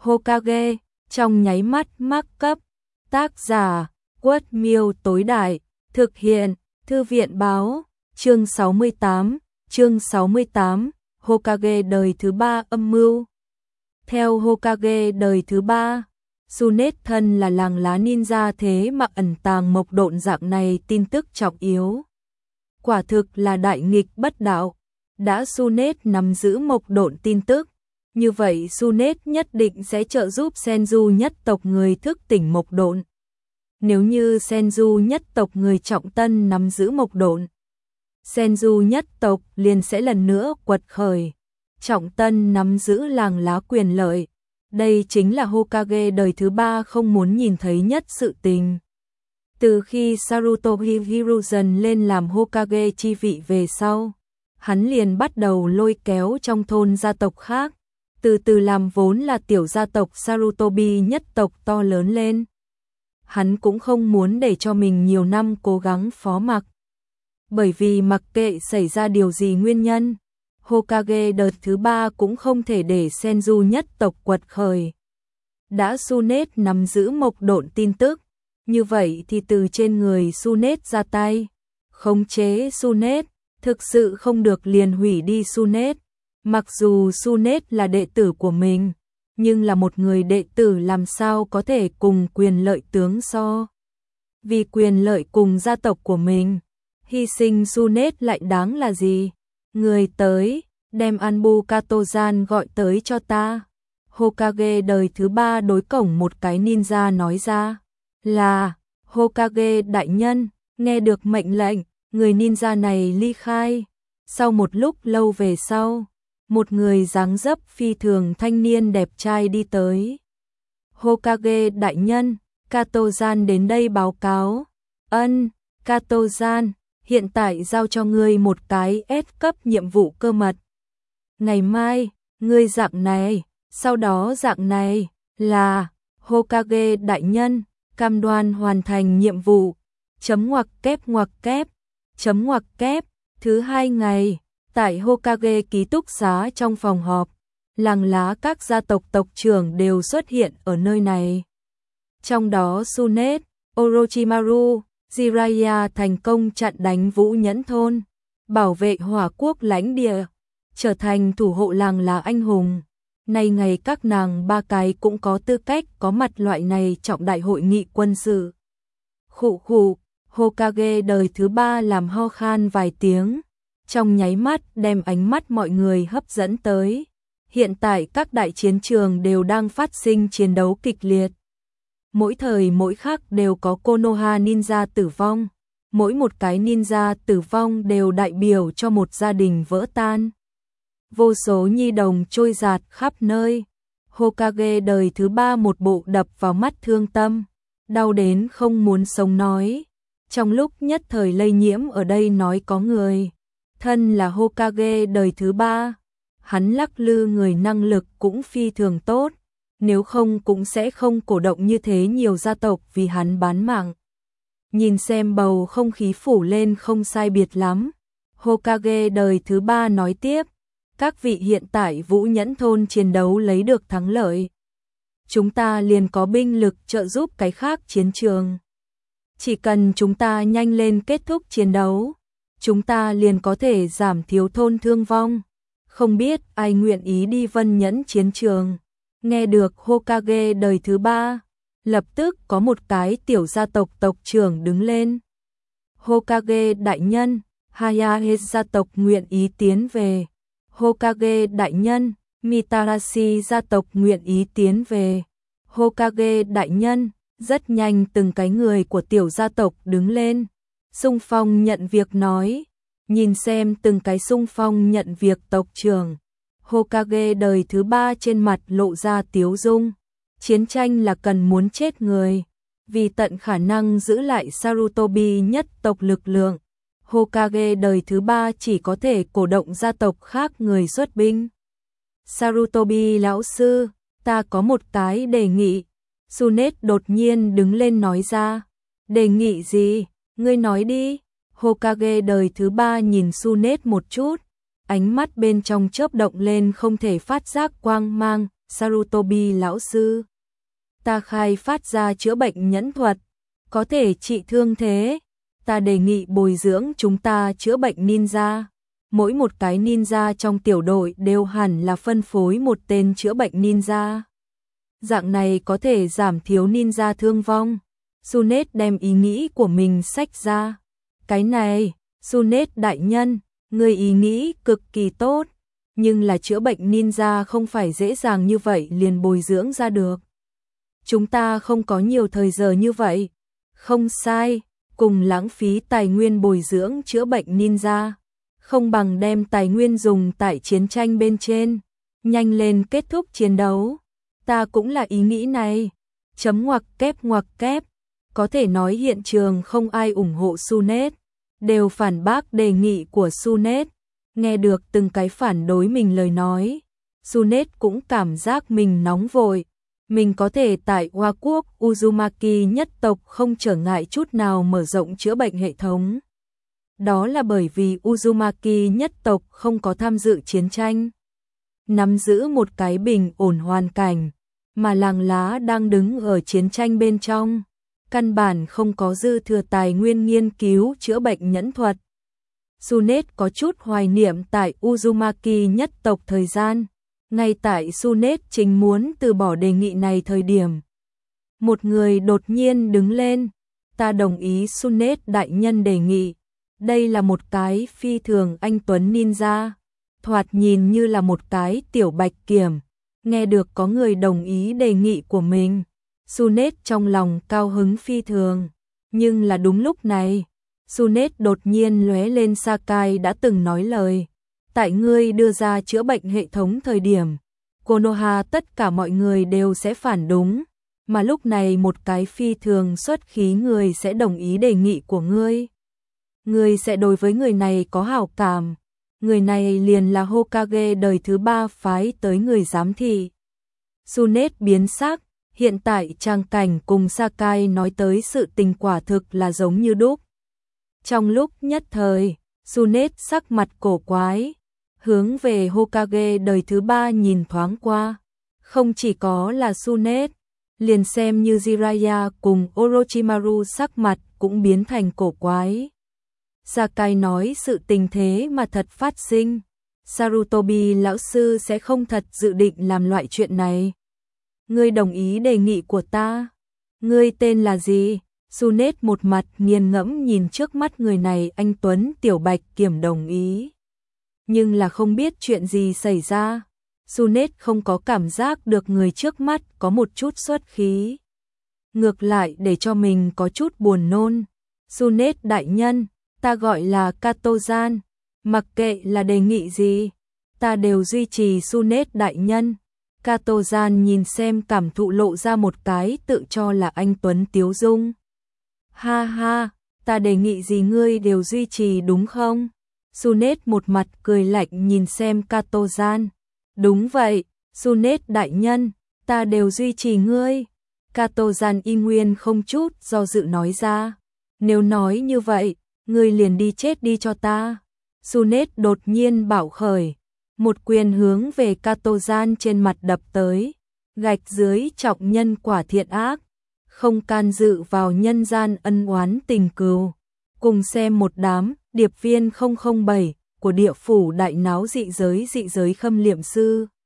Hokage, trong nháy mắt mắc cấp. Tác giả, Quất Miêu tối đại, thực hiện, Thư viện báo, chương 68, Hokage đời thứ 3 âm mưu. Theo Hokage đời thứ 3, Tsunade thân là làng lá ninja thế mà ẩn tàng mộc độn dạng này tin tức trọng yếu. Quả thực là đại nghịch bất đạo, đã Tsunade nắm giữ mộc độn tin tức, như vậy Tsunade nhất định sẽ trợ giúp Senju nhất tộc người thức tỉnh mộc độn. Nếu như Senju nhất tộc người trọng tân nắm giữ mộc độn, Senju nhất tộc liền sẽ lần nữa quật khởi, trọng tân nắm giữ làng lá quyền lợi. Đây chính là Hokage đời thứ 3 không muốn nhìn thấy nhất sự tình. Từ khi Sarutobi Hiruzen lên làm Hokage chi vị về sau, hắn liền bắt đầu lôi kéo trong thôn gia tộc khác, từ từ làm vốn là tiểu gia tộc Sarutobi nhất tộc to lớn lên. Hắn cũng không muốn để cho mình nhiều năm cố gắng phó mặc. Bởi vì mặc kệ xảy ra điều gì nguyên nhân, Hokage đợt thứ 3 cũng không thể để Senju nhất tộc quật khởi. Đã Tsunade nắm giữ mộc độn tin tức, như vậy thì từ trên người Tsunade ra tay, khống chế Tsunade, thực sự không được liền hủy đi Tsunade. Mặc dù Tsunade là đệ tử của mình, nhưng là một người đệ tử làm sao có thể cùng quyền lợi tướng so. Vì quyền lợi cùng gia tộc của mình, hy sinh Tsunade lại đáng là gì? Người tới, đem Anbu Katozan gọi tới cho ta. Hokage đời thứ 3 đối cổng một cái ninja nói ra. Là, Hokage đại nhân, nghe được mệnh lệnh, người ninja này ly khai. Sau một lúc lâu về sau, một người dáng dấp phi thường thanh niên đẹp trai đi tới. Hokage đại nhân, Katozan đến đây báo cáo. Ân, Katozan, hiện tại giao cho ngươi một cái S cấp nhiệm vụ cơ mật. Ngày mai, ngươi dạng này, sau đó dạng này, là Hokage đại nhân, cam đoan hoàn thành nhiệm vụ. Chấm ngoặc kép, chấm ngoặc kép, thứ 2 ngày, tại Hokage ký túc xá trong phòng họp, làng lá các gia tộc tộc trưởng đều xuất hiện ở nơi này. Trong đó Tsunade, Orochimaru, Jiraiya thành công chặn đánh Vũ Nhẫn thôn, bảo vệ Hỏa quốc lãnh địa, trở thành thủ hộ làng lá anh hùng. Nay ngày các nàng ba cái cũng có tư cách có mặt loại này trọng đại hội nghị quân sự. Khụ khụ, Hokage đời thứ 3 làm ho khan vài tiếng, trong nháy mắt đem ánh mắt mọi người hấp dẫn tới. Hiện tại các đại chiến trường đều đang phát sinh chiến đấu kịch liệt. Mỗi thời mỗi khắc đều có Konoha ninja tử vong, mỗi một cái ninja tử vong đều đại biểu cho một gia đình vỡ tan. Vô số nhi đồng trôi dạt khắp nơi. Hokage đời thứ 3 một bộ đập vào mắt thương tâm, đau đến không muốn sống nói. Trong lúc nhất thời lây nhiễm ở đây nói có người, thân là Hokage đời thứ 3, hắn lắc lư người năng lực cũng phi thường tốt, nếu không cũng sẽ không cổ động như thế nhiều gia tộc vì hắn bán mạng. Nhìn xem bầu không khí phủ lên không sai biệt lắm, Hokage đời thứ 3 nói tiếp, các vị hiện tại Vũ Nhẫn thôn chiến đấu lấy được thắng lợi. Chúng ta liền có binh lực trợ giúp cái khác chiến trường. Chỉ cần chúng ta nhanh lên kết thúc chiến đấu, chúng ta liền có thể giảm thiểu thôn thương vong. Không biết ai nguyện ý đi Vân Nhẫn chiến trường. Nghe được Hokage đời thứ 3, lập tức có một cái tiểu gia tộc tộc trưởng đứng lên. Hokage đại nhân, Hayahe gia tộc nguyện ý tiến về. Hokage đại nhân, Mitarashi gia tộc nguyện ý tiến về. Hokage đại nhân, rất nhanh từng cái người của tiểu gia tộc đứng lên, xung phong nhận việc nói. Nhìn xem từng cái xung phong nhận việc tộc trưởng, Hokage đời thứ 3 trên mặt lộ ra tiếu dung. Chiến tranh là cần muốn chết người, vì tận khả năng giữ lại Sarutobi nhất tộc lực lượng. Hokage đời thứ 3 chỉ có thể cổ động gia tộc khác người xuất binh. Sarutobi lão sư, ta có một cái đề nghị. Tsunade đột nhiên đứng lên nói ra. Đề nghị gì? Ngươi nói đi. Hokage đời thứ 3 nhìn Tsunade một chút, ánh mắt bên trong chớp động lên không thể phát giác quang mang, Sarutobi lão sư, ta khai phát ra chữa bệnh nhẫn thuật, có thể trị thương thế. Ta đề nghị bồi dưỡng chúng ta chữa bệnh ninja. Mỗi một cái ninja trong tiểu đội đều hẳn là phân phối một tên chữa bệnh ninja. Dạng này có thể giảm thiếu ninja thương vong. Sunet đem ý nghĩ của mình xách ra. Cái này, Sunet đại nhân, người ý nghĩ cực kỳ tốt, nhưng là chữa bệnh ninja không phải dễ dàng như vậy liền bồi dưỡng ra được. Chúng ta không có nhiều thời giờ như vậy. Không sai, cùng lãng phí tài nguyên bồi dưỡng chữa bệnh ninja, không bằng đem tài nguyên dùng tại chiến tranh bên trên, nhanh lên kết thúc chiến đấu. Ta cũng là ý nghĩ này. Chấm ngoặc kép. Có thể nói hiện trường không ai ủng hộ Sunet, đều phản bác đề nghị của Sunet. Nghe được từng cái phản đối mình lời nói, Sunet cũng cảm giác mình nóng vội. Mình có thể tại Hoa Quốc Uzumaki nhất tộc không trở ngại chút nào mở rộng chữa bệnh hệ thống. Đó là bởi vì Uzumaki nhất tộc không có tham dự chiến tranh, nắm giữ một cái bình ổn hoàn cảnh, mà làng lá đang đứng ở chiến tranh bên trong, căn bản không có dư thừa tài nguyên nghiên cứu chữa bệnh nhẫn thuật. Sunet có chút hoài niệm tại Uzumaki nhất tộc thời gian. Ngay tại Sunet chính muốn từ bỏ đề nghị này thời điểm, một người đột nhiên đứng lên. Ta đồng ý Sunet đại nhân đề nghị. Đây là một cái phi thường anh tuấn ninja, thoạt nhìn như là một cái tiểu bạch kiểm. Nghe được có người đồng ý đề nghị của mình, Sunet trong lòng cao hứng phi thường. Nhưng là đúng lúc này, Sunet đột nhiên lóe lên Sakai đã từng nói lời. Tại ngươi đưa ra chữa bệnh hệ thống thời điểm, Konoha tất cả mọi người đều sẽ phản đúng, mà lúc này một cái phi thường xuất khí người sẽ đồng ý đề nghị của ngươi. Ngươi sẽ đối với người này có hảo cảm. Người này liền là Hokage đời thứ 3 phái tới người giám thị. Sunet biến sắc, hiện tại trang cảnh cùng Sakai nói tới sự tình quả thực là giống như đúc. Trong lúc nhất thời, Sunet sắc mặt cổ quái, hướng về Hokage đời thứ 3 nhìn thoáng qua. Không chỉ có là Sunet, liền xem như Jiraiya cùng Orochimaru sắc mặt cũng biến thành cổ quái. Sakai nói sự tình thế mà thật phát sinh. Sarutobi lão sư sẽ không thật dự định làm loại chuyện này. Ngươi đồng ý đề nghị của ta. Ngươi tên là gì? Sunet một mặt nghiền ngẫm nhìn trước mắt người này. Anh tuấn tiểu bạch kiểm đồng ý, nhưng là không biết chuyện gì xảy ra. Sunet không có cảm giác được người trước mắt có một chút xuất khí, ngược lại để cho mình có chút buồn nôn. Sunet đại nhân, ta gọi là Kato-san, mặc kệ là đề nghị gì, ta đều duy trì. Sunet đại nhân. Kato-san nhìn xem cảm thụ lộ ra một cái tự cho là anh tuấn tiếu dung. Ha ha, ta đề nghị gì ngươi đều duy trì đúng không? Sunet một mặt cười lạnh nhìn xem Kato-san. Đúng vậy, Sunet đại nhân, ta đều duy trì ngươi. Kato-san y nguyên không chút do dự nói ra. Nếu nói như vậy, ngươi liền đi chết đi cho ta. Sunet đột nhiên bảo khởi, một quyền hướng về Kato-san trên mặt đập tới. Gạch dưới trọng nhân quả thiện ác, không can dự vào nhân gian ân oán tình cừu. Cùng xem một đám điệp viên 007 của địa phủ đại náo dị giới khâm liệm sư.